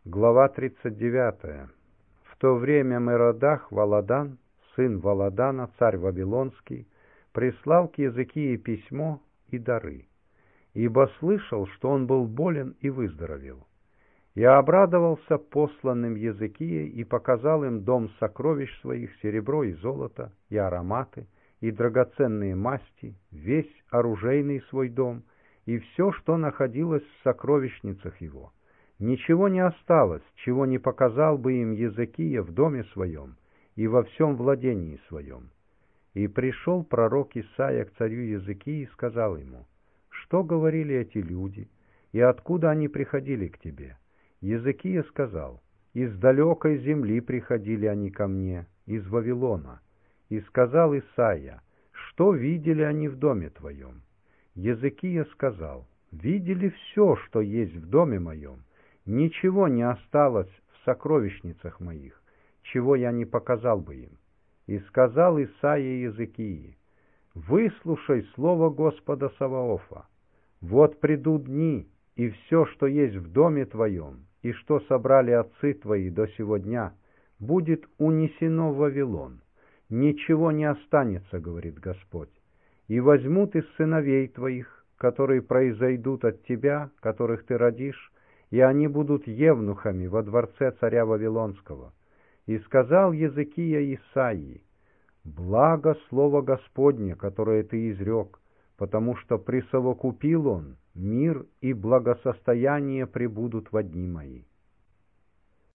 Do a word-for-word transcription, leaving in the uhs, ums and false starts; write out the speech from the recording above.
Глава тридцать девятая. В то время Меродах Валадан, сын Валадана, царь Вавилонский, прислал к Иезекии письмо и дары, ибо слышал, что он был болен и выздоровел. И обрадовался посланным Иезекией и показал им дом сокровищ своих, серебро и золото, и ароматы, и драгоценные масти, весь оружейный свой дом, и все, что находилось в сокровищницах его. Ничего не осталось, чего не показал бы им Иезекия в доме своем и во всем владении своем. И пришел пророк Исаия к царю Иезекии и сказал ему: «Что говорили эти люди, и откуда они приходили к тебе?» Иезекия сказал: «Из далекой земли приходили они ко мне, из Вавилона». И сказал Исаия: «Что видели они в доме твоем?» Иезекия сказал: «Видели все, что есть в доме моем. Ничего не осталось в сокровищницах моих, чего я не показал бы им». И сказал Исаия Иезекии: «Выслушай слово Господа Саваофа. Вот придут дни, и все, что есть в доме твоем, и что собрали отцы твои до сего дня, будет унесено в Вавилон. Ничего не останется, говорит Господь. И возьмут из сыновей твоих, которые произойдут от тебя, которых ты родишь, и они будут евнухами во дворце царя Вавилонского». И сказал Иезекия Исаии: «Благо слово Господне, которое ты изрек, потому что присовокупил он, мир и благосостояние пребудут во дни мои».